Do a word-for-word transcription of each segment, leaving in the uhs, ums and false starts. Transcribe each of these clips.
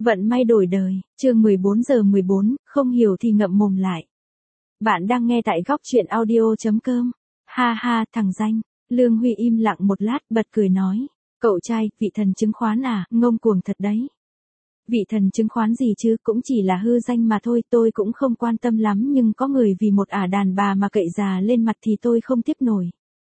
Vận may đổi đời, chương mười bốn giờ mười bốn, không hiểu thì ngậm mồm lại. Bạn đang nghe tại góc truyện audio.com. Ha ha, thằng danh. Lương Huy im lặng một lát, bật cười nói. Cậu trai, vị thần chứng khoán à, ngông cuồng thật đấy. Vị thần chứng khoán gì chứ, cũng chỉ là hư danh mà thôi, tôi cũng không quan tâm lắm, nhưng có người vì một ả đàn bà mà cậy già lên mặt thì tôi không tiếp nổi.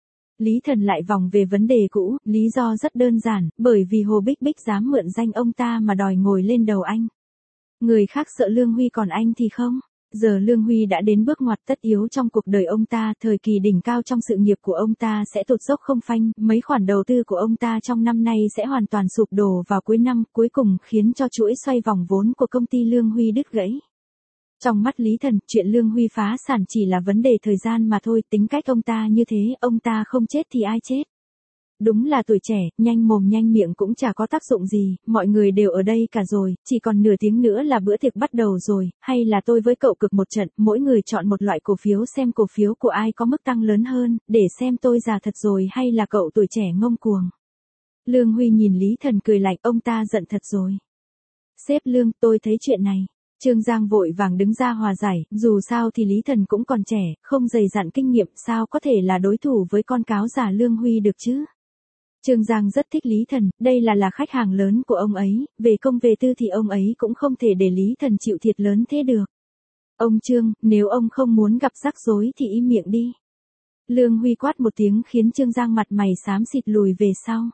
Lý Thần lại vòng về vấn đề cũ, lý do rất đơn giản, bởi vì Hồ Bích Bích dám mượn danh ông ta mà đòi ngồi lên đầu anh. Người khác sợ Lương Huy còn anh thì không. Giờ Lương Huy đã đến bước ngoặt tất yếu trong cuộc đời ông ta, thời kỳ đỉnh cao trong sự nghiệp của ông ta sẽ tụt dốc không phanh, mấy khoản đầu tư của ông ta trong năm nay sẽ hoàn toàn sụp đổ vào cuối năm, cuối cùng khiến cho chuỗi xoay vòng vốn của công ty Lương Huy đứt gãy. Trong mắt Lý Thần, chuyện Lương Huy phá sản chỉ là vấn đề thời gian mà thôi, tính cách ông ta như thế, ông ta không chết thì ai chết. Đúng là tuổi trẻ, nhanh mồm nhanh miệng cũng chả có tác dụng gì, mọi người đều ở đây cả rồi, chỉ còn nửa tiếng nữa là bữa tiệc bắt đầu rồi, hay là tôi với cậu cực một trận, mỗi người chọn một loại cổ phiếu xem cổ phiếu của ai có mức tăng lớn hơn, để xem tôi già thật rồi hay là cậu tuổi trẻ ngông cuồng. Lương Huy nhìn Lý Thần cười lạnh, ông ta giận thật rồi. Sếp Lương, tôi thấy chuyện này. Trương Giang vội vàng đứng ra hòa giải, dù sao thì Lý Thần cũng còn trẻ, không dày dặn kinh nghiệm, sao có thể là đối thủ với con cáo già Lương Huy được chứ. Trương Giang rất thích Lý Thần, đây là là khách hàng lớn của ông ấy, về công về tư thì ông ấy cũng không thể để Lý Thần chịu thiệt lớn thế được. Ông Trương, nếu ông không muốn gặp rắc rối thì im miệng đi. Lương Huy quát một tiếng khiến Trương Giang mặt mày xám xịt lùi về sau.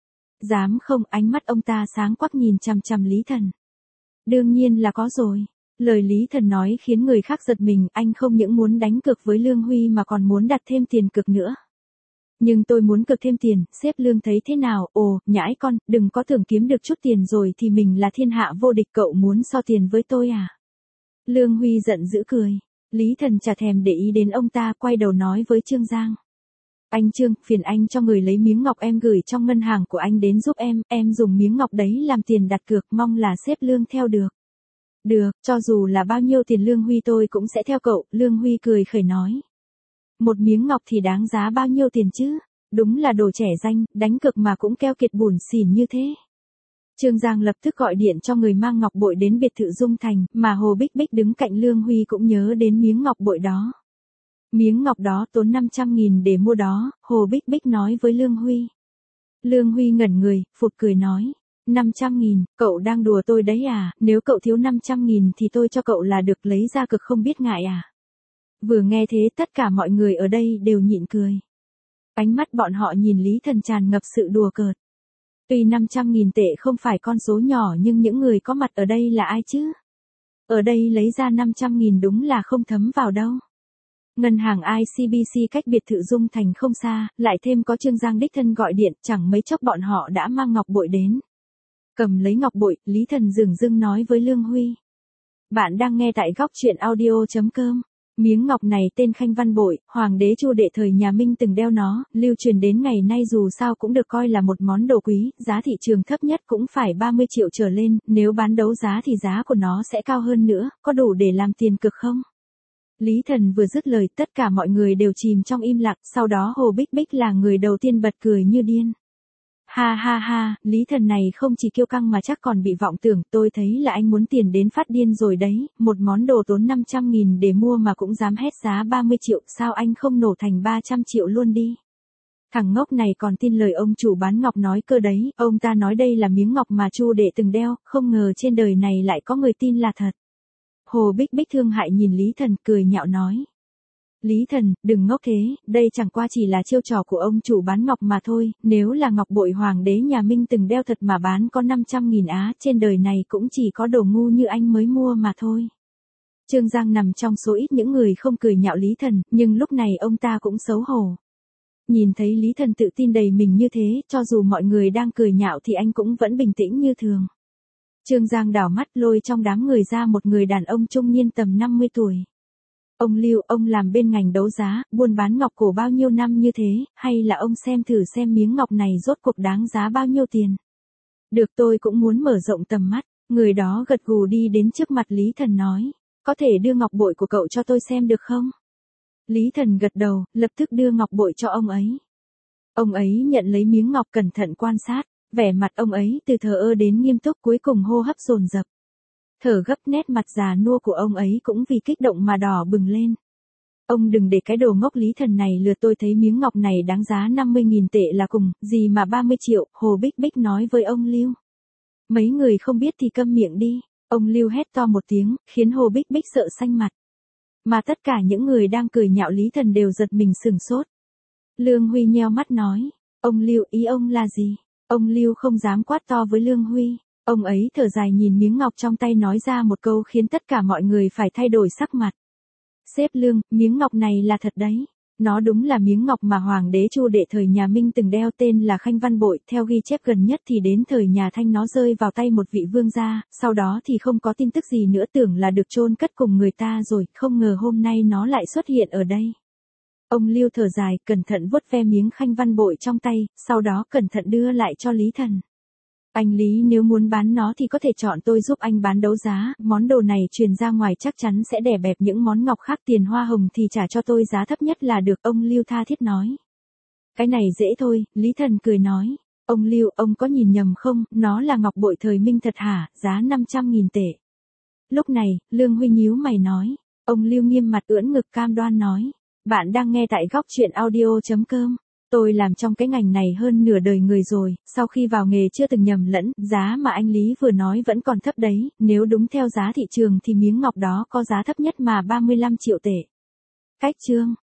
Dám không, ánh mắt ông ta sáng quắc nhìn chằm chằm Lý Thần. Đương nhiên là có rồi. Lời Lý Thần nói khiến người khác giật mình, anh không những muốn đánh cược với Lương Huy mà còn muốn đặt thêm tiền cược nữa. Nhưng tôi muốn cược thêm tiền, sếp Lương thấy thế nào? Ồ, nhãi con, đừng có tưởng kiếm được chút tiền rồi thì mình là thiên hạ vô địch, cậu muốn so tiền với tôi à? Lương Huy giận dữ cười. Lý Thần chả thèm để ý đến ông ta, quay đầu nói với Trương Giang. Anh Trương, phiền anh cho người lấy miếng ngọc em gửi trong ngân hàng của anh đến giúp em, em dùng miếng ngọc đấy làm tiền đặt cược, mong là sếp Lương theo được. Được, cho dù là bao nhiêu tiền Lương Huy tôi cũng sẽ theo cậu, Lương Huy cười khẩy nói. Một miếng ngọc thì đáng giá bao nhiêu tiền chứ? Đúng là đồ trẻ danh, đánh cược mà cũng keo kiệt bủn xỉn như thế. Trương Giang lập tức gọi điện cho người mang ngọc bội đến biệt thự Dung Thành, mà Hồ Bích Bích đứng cạnh Lương Huy cũng nhớ đến miếng ngọc bội đó. Miếng ngọc đó tốn năm trăm nghìn để mua đó, Hồ Bích Bích nói với Lương Huy. Lương Huy ngẩn người, phụt cười nói. năm trăm nghìn, cậu đang đùa tôi đấy à, nếu cậu thiếu năm trăm nghìn thì tôi cho cậu là được, lấy ra cực không biết ngại à. Vừa nghe thế tất cả mọi người ở đây đều nhịn cười. Ánh mắt bọn họ nhìn Lý Thần tràn ngập sự đùa cợt. Tuy năm trăm nghìn tệ không phải con số nhỏ nhưng những người có mặt ở đây là ai chứ? Ở đây lấy ra năm trăm nghìn đúng là không thấm vào đâu. Ngân hàng i xê bê xê cách biệt thự Dung Thành không xa, lại thêm có Trương Giang đích thân gọi điện, chẳng mấy chốc bọn họ đã mang ngọc bội đến. Cầm lấy ngọc bội, Lý Thần dửng dưng nói với Lương Huy. Bạn đang nghe tại góc truyện audio.com. Miếng ngọc này tên Khanh Văn Bội, hoàng đế Chu Đệ thời nhà Minh từng đeo nó, lưu truyền đến ngày nay dù sao cũng được coi là một món đồ quý, giá thị trường thấp nhất cũng phải ba mươi triệu trở lên, nếu bán đấu giá thì giá của nó sẽ cao hơn nữa, có đủ để làm tiền cực không? Lý Thần vừa dứt lời tất cả mọi người đều chìm trong im lặng, sau đó Hồ Bích Bích là người đầu tiên bật cười như điên. Ha ha ha, Lý Thần này không chỉ kiêu căng mà chắc còn bị vọng tưởng, tôi thấy là anh muốn tiền đến phát điên rồi đấy, một món đồ tốn năm trăm nghìn để mua mà cũng dám hét giá ba mươi triệu, sao anh không nổ thành ba trăm triệu luôn đi. Thằng ngốc này còn tin lời ông chủ bán ngọc nói cơ đấy, ông ta nói đây là miếng ngọc mà Chu Đệ từng đeo, không ngờ trên đời này lại có người tin là thật. Hồ Bích Bích thương hại nhìn Lý Thần cười nhạo nói. Lý Thần, đừng ngốc thế, đây chẳng qua chỉ là chiêu trò của ông chủ bán ngọc mà thôi, nếu là ngọc bội hoàng đế nhà Minh từng đeo thật mà bán có năm trăm nghìn á, trên đời này cũng chỉ có đồ ngu như anh mới mua mà thôi. Trương Giang nằm trong số ít những người không cười nhạo Lý Thần, nhưng lúc này ông ta cũng xấu hổ. Nhìn thấy Lý Thần tự tin đầy mình như thế, cho dù mọi người đang cười nhạo thì anh cũng vẫn bình tĩnh như thường. Trương Giang đảo mắt lôi trong đám người ra một người đàn ông trung niên tầm năm mươi tuổi. Ông Lưu, ông làm bên ngành đấu giá, buôn bán ngọc cổ bao nhiêu năm như thế, hay là ông xem thử xem miếng ngọc này rốt cuộc đáng giá bao nhiêu tiền? Được, tôi cũng muốn mở rộng tầm mắt. Người đó gật gù đi đến trước mặt Lý Thần nói, có thể đưa ngọc bội của cậu cho tôi xem được không? Lý Thần gật đầu, lập tức đưa ngọc bội cho ông ấy. Ông ấy nhận lấy miếng ngọc cẩn thận quan sát, vẻ mặt ông ấy từ thờ ơ đến nghiêm túc, cuối cùng hô hấp dồn dập. Thở gấp, nét mặt già nua của ông ấy cũng vì kích động mà đỏ bừng lên. Ông đừng để cái đồ ngốc Lý Thần này lừa tôi, thấy miếng ngọc này đáng giá năm mươi nghìn tệ là cùng, gì mà ba mươi triệu, Hồ Bích Bích nói với ông Lưu. Mấy người không biết thì câm miệng đi, ông Lưu hét to một tiếng, khiến Hồ Bích Bích sợ xanh mặt. Mà tất cả những người đang cười nhạo Lý Thần đều giật mình sửng sốt. Lương Huy nheo mắt nói, ông Lưu, ý ông là gì? Ông Lưu không dám quát to với Lương Huy. Ông ấy thở dài nhìn miếng ngọc trong tay nói ra một câu khiến tất cả mọi người phải thay đổi sắc mặt. Sếp Lương, miếng ngọc này là thật đấy. Nó đúng là miếng ngọc mà Hoàng đế Chu Đệ thời nhà Minh từng đeo, tên là Khanh Văn Bội. Theo ghi chép gần nhất thì đến thời nhà Thanh nó rơi vào tay một vị vương gia, sau đó thì không có tin tức gì nữa, tưởng là được chôn cất cùng người ta rồi, không ngờ hôm nay nó lại xuất hiện ở đây. Ông Lưu thở dài, cẩn thận vuốt ve miếng Khanh Văn Bội trong tay, sau đó cẩn thận đưa lại cho Lý Thần. Anh Lý, nếu muốn bán nó thì có thể chọn tôi giúp anh bán đấu giá, món đồ này truyền ra ngoài chắc chắn sẽ đè bẹp những món ngọc khác, tiền hoa hồng thì trả cho tôi giá thấp nhất là được, ông Lưu tha thiết nói. Cái này dễ thôi, Lý Thần cười nói. Ông Lưu, ông có nhìn nhầm không, nó là ngọc bội thời Minh thật hả, giá năm trăm nghìn tệ. Lúc này, Lương Huy nhíu mày nói. Ông Lưu nghiêm mặt ưỡn ngực cam đoan nói. Bạn đang nghe tại góc truyện audio chấm com. Tôi làm trong cái ngành này hơn nửa đời người rồi, sau khi vào nghề chưa từng nhầm lẫn, giá mà anh Lý vừa nói vẫn còn thấp đấy, nếu đúng theo giá thị trường thì miếng ngọc đó có giá thấp nhất mà ba mươi lăm triệu tệ. Cách chương